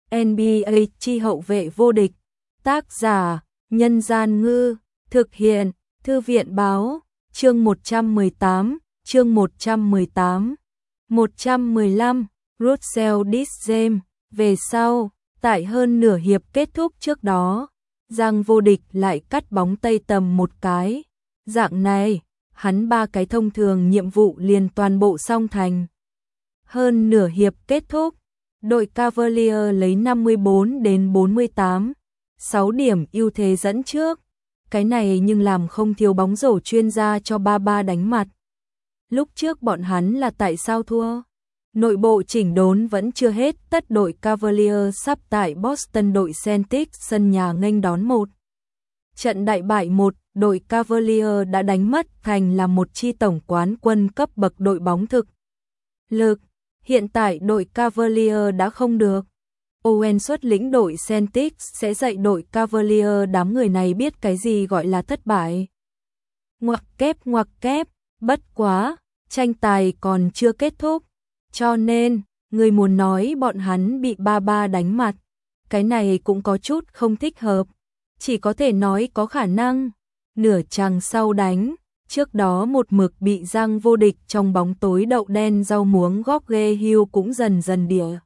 NBA chi hậu vệ vô địch. Tác giả: Nhân Gian Ngư. Thực hiện: Thư viện Báo. Chương 118. Chương 118. 115. Russell James. Về sau, tại hơn nửa hiệp kết thúc trước đó, Giang Vô Địch lại cắt bóng tây tầm một cái. Dạng này, hắn 3 cái thông thường nhiệm vụ liền toàn bộ xong thành. Hơn nửa hiệp kết thúc, đội Cavalier lấy 54-48, 6 điểm ưu thế dẫn trước. Cái này nhưng làm không thiếu bóng rổ chuyên gia cho ba đánh mặt. Lúc trước bọn hắn là tại sao thua? Nội bộ chỉnh đốn vẫn chưa hết, tất đội Cavalier sắp tại Boston đội Celtics sân nhà nghênh đón một trận đại bại. Đội Cavalier đã đánh mất thành là một chi tổng quán quân cấp bậc đội bóng thực lực. Hiện tại đội Cavalier đã không được. Owen xuất lĩnh đội Celtics sẽ dạy đội Cavalier đám người này biết cái gì gọi là thất bại. Ngoặc kép, bất quá, tranh tài còn chưa kết thúc. Cho nên, người muốn nói bọn hắn bị ba đánh mặt, cái này cũng có chút không thích hợp. Chỉ có thể nói có khả năng. Nửa chàng sau đánh, trước đó một mực bị Giang Vô Địch trong bóng tối đậu đen rau muống George Hill cũng dần dần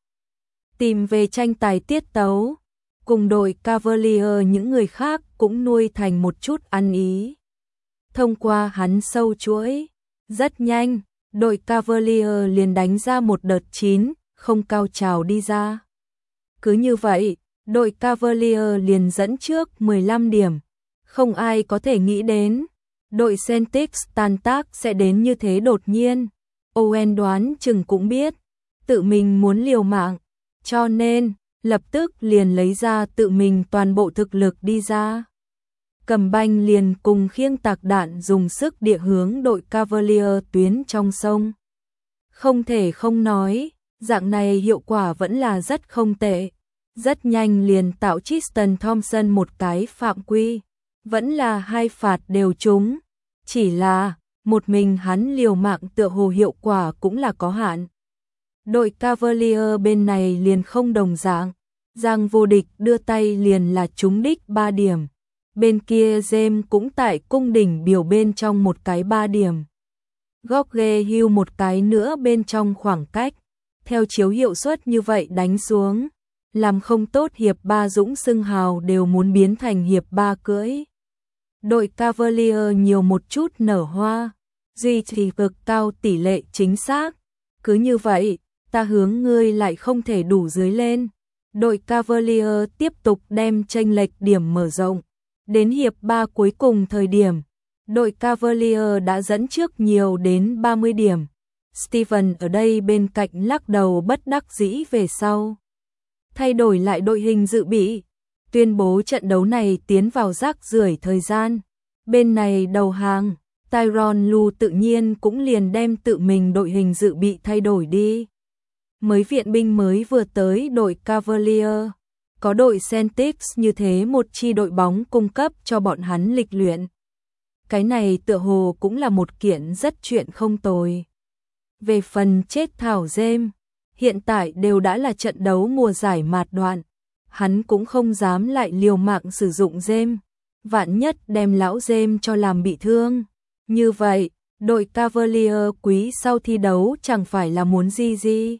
tìm về tranh tài tiết tấu. Cùng đội Cavalier những người khác cũng nuôi thành một chút ăn ý. Thông qua hắn sâu chuỗi, rất nhanh, đội Cavalier liền đánh ra một đợt 9, không cao trào đi ra. Cứ như vậy, đội Cavalier liền dẫn trước 15 điểm. Không ai có thể nghĩ đến đội Celtics tan tác sẽ đến như thế đột nhiên. Owen đoán chừng cũng biết tự mình muốn liều mạng, cho nên lập tức liền lấy ra tự mình toàn bộ thực lực đi ra. Cầm banh liền cùng khiêng tạc đạn dùng sức địa hướng đội Cavalier tuyến trong sông. Không thể không nói, dạng này hiệu quả vẫn là rất không tệ. Rất nhanh liền tạo Tristan Thompson một cái phạm quy. Vẫn là 2 phạt đều trúng. Chỉ là, một mình hắn liều mạng tựa hồ hiệu quả cũng là có hạn. Đội Cavalier bên này liền không đồng dạng. Giang Vô Địch đưa tay liền là trúng đích 3 điểm. Bên kia James cũng tại cung đỉnh biểu bên trong một cái 3 điểm. George Hill một cái nữa bên trong khoảng cách. Theo chiếu hiệu suất như vậy đánh xuống, làm không tốt hiệp 3 Dũng xưng hào đều muốn biến thành hiệp 3 cưỡi. Đội Cavalier nhiều một chút nở hoa, duy trì cực cao tỷ lệ chính xác. Cứ như vậy, ta hướng ngươi lại không thể đủ dưới lên. Đội Cavalier tiếp tục đem chênh lệch điểm mở rộng. Đến hiệp 3 cuối cùng thời điểm, đội Cavalier đã dẫn trước nhiều đến 30 điểm. Steven ở đây bên cạnh lắc đầu bất đắc dĩ về sau. Thay đổi lại đội hình dự bị, tuyên bố trận đấu này tiến vào rác rưởi thời gian. Bên này đầu hàng, Tyronn Lue tự nhiên cũng liền đem tự mình đội hình dự bị thay đổi đi. Mấy viện binh mới vừa tới đội Cavalier, có đội Celtics như thế một chi đội bóng cung cấp cho bọn hắn lịch luyện. Cái này tựa hồ cũng là một kiện rất chuyện không tồi. Về phần chết thảo James, hiện tại đều đã là trận đấu mùa giải mạt đoạn. Hắn cũng không dám lại liều mạng sử dụng James. Vạn nhất đem lão James cho làm bị thương. Như vậy, đội Cavalier quý sau thi đấu chẳng phải là muốn gì.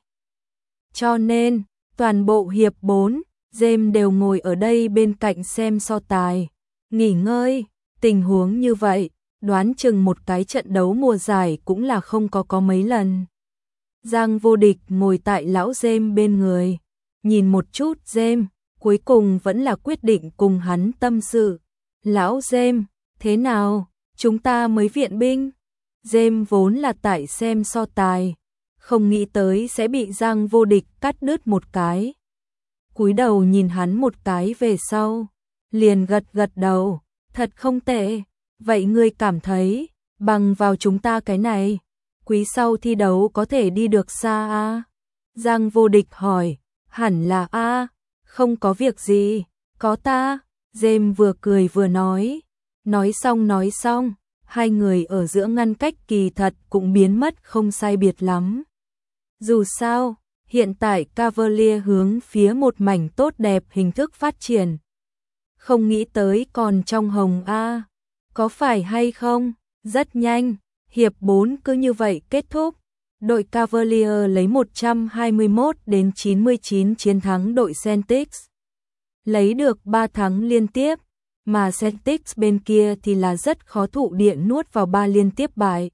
Cho nên, toàn bộ hiệp 4, James đều ngồi ở đây bên cạnh xem so tài, nghỉ ngơi. Tình huống như vậy, đoán chừng một cái trận đấu mùa giải cũng là không có mấy lần. Giang Vô Địch ngồi tại lão James bên người, nhìn một chút James, cuối cùng vẫn là quyết định cùng hắn tâm sự. Lão James, thế nào, chúng ta mới viện binh? James vốn là tại xem so tài, không nghĩ tới sẽ bị Giang Vô Địch cắt đứt một cái. Cúi đầu nhìn hắn một cái về sau, liền gật đầu, thật không tệ. Vậy ngươi cảm thấy, bằng vào chúng ta cái này, quý sau thi đấu có thể đi được xa à? Giang Vô Địch hỏi, hẳn là a, không có việc gì, có ta. James vừa cười vừa nói xong, hai người ở giữa ngăn cách kỳ thật cũng biến mất không sai biệt lắm. Dù sao, Hiện tại Cavalier hướng phía một mảnh tốt đẹp hình thức phát triển. Không nghĩ tới còn trong hồng A. Có phải hay không? Rất nhanh, hiệp 4 cứ như vậy kết thúc. Đội Cavalier lấy 121-99 chiến thắng đội Celtics. Lấy được 3 thắng liên tiếp, mà Celtics bên kia thì là rất khó thụ địa nuốt vào 3 liên tiếp bại.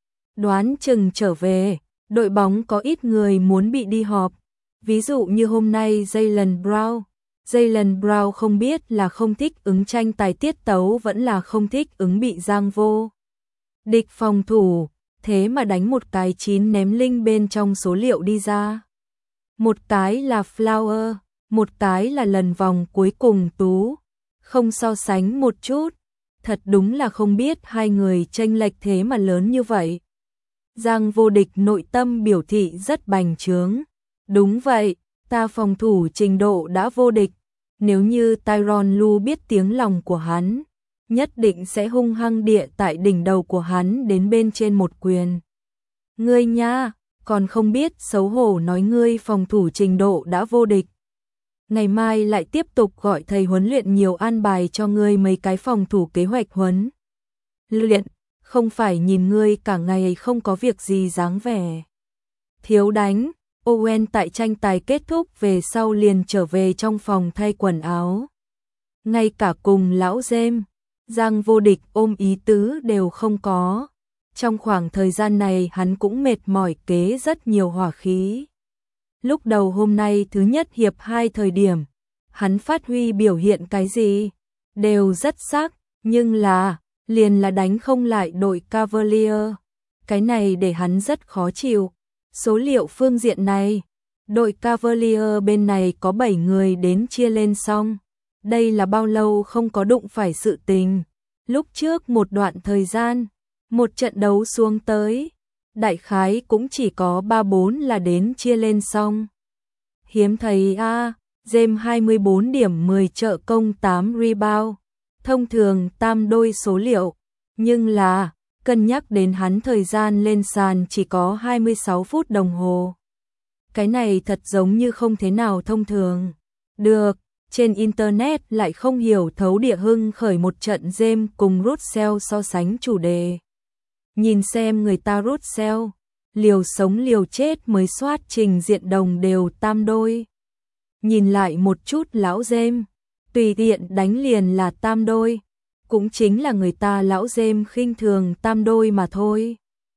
Đoán chừng trở về, đội bóng có ít người muốn bị đi họp. Ví dụ như hôm nay Jaylen Brown. Jaylen Brown không biết là không thích ứng tranh tài tiết tấu vẫn là không thích ứng bị giang vô địch phòng thủ, thế mà đánh một cái 9 ném linh bên trong số liệu đi ra. Một cái là Flower, một cái là lần vòng cuối cùng Tú. Không so sánh một chút, thật đúng là không biết hai người chênh lệch thế mà lớn như vậy. Giang vô địch nội tâm biểu thị rất bành trướng. Đúng vậy, ta phòng thủ trình độ đã vô địch. Nếu như Tyronn Lue biết tiếng lòng của hắn, nhất định sẽ hung hăng địa tại đỉnh đầu của hắn đến bên trên một quyền. Ngươi nha, còn không biết xấu hổ nói ngươi phòng thủ trình độ đã vô địch. Ngày mai lại tiếp tục gọi thầy huấn luyện nhiều an bài cho ngươi mấy cái phòng thủ kế hoạch huấn luyện, không phải nhìn ngươi cả ngày không có việc gì dáng vẻ thiếu đánh. Owen tại tranh tài kết thúc về sau liền trở về trong phòng thay quần áo. Ngay cả cùng lão James, Giang vô địch ôm ý tứ đều không có. Trong khoảng thời gian này hắn cũng mệt mỏi kế rất nhiều hỏa khí. Lúc đầu hôm nay thứ nhất hiệp 2 thời điểm, hắn phát huy biểu hiện cái gì? Đều rất sắc, nhưng liền là đánh không lại đội Cavalier. Cái này để hắn rất khó chịu. Số liệu phương diện này, đội Cavalier bên này có 7 người đến chia lên xong. Đây là bao lâu không có đụng phải sự tình. Lúc trước một đoạn thời gian, một trận đấu xuống tới, đại khái cũng chỉ có 3-4 là đến chia lên xong. Hiếm thấy a, James 24 điểm 10 trợ công 8 rebound, thông thường tam đôi số liệu, nhưng là cân nhắc đến hắn thời gian lên sàn chỉ có 26 phút đồng hồ. Cái này thật giống như không thế nào thông thường. Được, trên Internet lại không hiểu thấu địa hưng khởi một trận James cùng Russell so sánh chủ đề. Nhìn xem người ta Russell, liều sống liều chết mới soát trình diện đồng đều tam đôi. Nhìn lại một chút lão James, tùy tiện đánh liền là tam đôi. Cũng chính là người ta lão James khinh thường tam đôi mà thôi.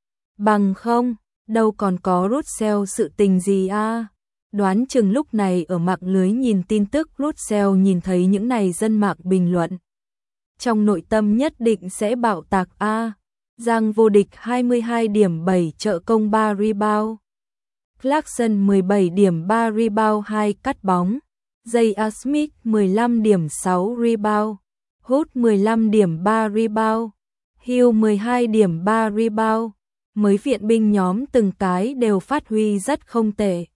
Bằng không, đâu còn có Russell sự tình gì a. Đoán chừng lúc này ở mạng lưới nhìn tin tức Russell nhìn thấy những này dân mạng bình luận. Trong nội tâm nhất định sẽ bạo tạc a. Giang vô địch 22 điểm 7 trợ công 3 rebound. Clarkson 17 điểm 3 rebound 2 cắt bóng. J.A. Smith 15 điểm 6 rebound. Hood 15 điểm 3 rebound. Hill 12 điểm 3 rebound. Mới viện binh nhóm từng cái đều phát huy rất không tệ.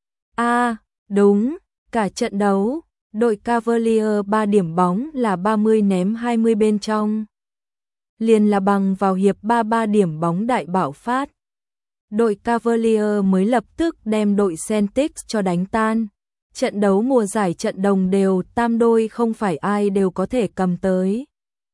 Đúng, cả trận đấu, đội Cavalier 3 điểm bóng là 30 ném 20 bên trong. Liền là bằng vào hiệp 3 điểm bóng đại bạo phát. Đội Cavalier mới lập tức đem đội Celtics cho đánh tan. Trận đấu mùa giải trận đồng đều tam đôi không phải ai đều có thể cầm tới.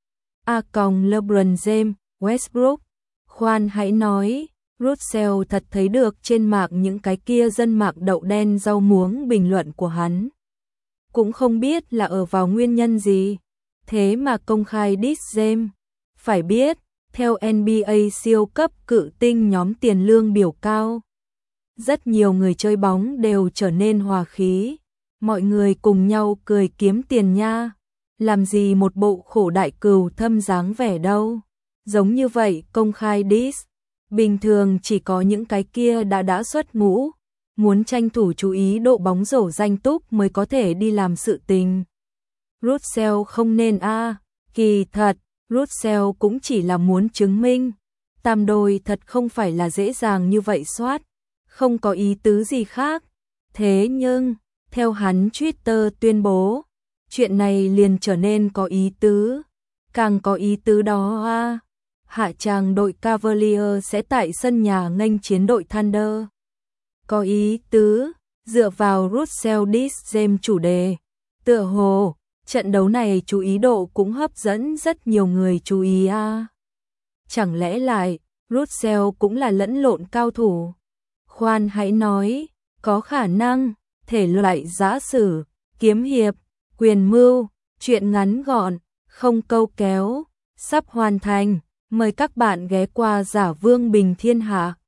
LeBron James, Westbrook, khoan hãy nói, Russell thật thấy được trên mạng những cái kia dân mạng đậu đen rau muống bình luận của hắn. Cũng không biết là ở vào nguyên nhân gì, thế mà công khai diss James. Phải biết, theo NBA siêu cấp cự tinh nhóm tiền lương biểu cao, rất nhiều người chơi bóng đều trở nên hòa khí. Mọi người cùng nhau cười kiếm tiền nha. Làm gì một bộ khổ đại cừu thâm dáng vẻ đâu. Giống như vậy công khai diss. Bình thường chỉ có những cái kia đã xuất ngũ, muốn tranh thủ chú ý độ bóng rổ danh túc mới có thể đi làm sự tình. Russell không nên kỳ thật, Russell cũng chỉ là muốn chứng minh. Tam đôi thật không phải là dễ dàng như vậy soát, không có ý tứ gì khác. Thế nhưng, theo hắn Twitter tuyên bố, chuyện này liền trở nên có ý tứ. Càng có ý tứ đó hạ tràng đội Cavalier sẽ tại sân nhà nghênh chiến đội Thunder. Có ý tứ, Dựa vào Russell Dis chủ đề, tựa hồ, trận đấu này chú ý độ cũng hấp dẫn rất nhiều người chú ý à. Chẳng lẽ lại, Russell cũng là lẫn lộn cao thủ? Khoan hãy nói, có khả năng, thể loại giã sử, kiếm hiệp, quyền mưu, truyện ngắn gọn, không câu kéo, sắp hoàn thành. Mời các bạn ghé qua Giả Vương Bình Thiên Hạ.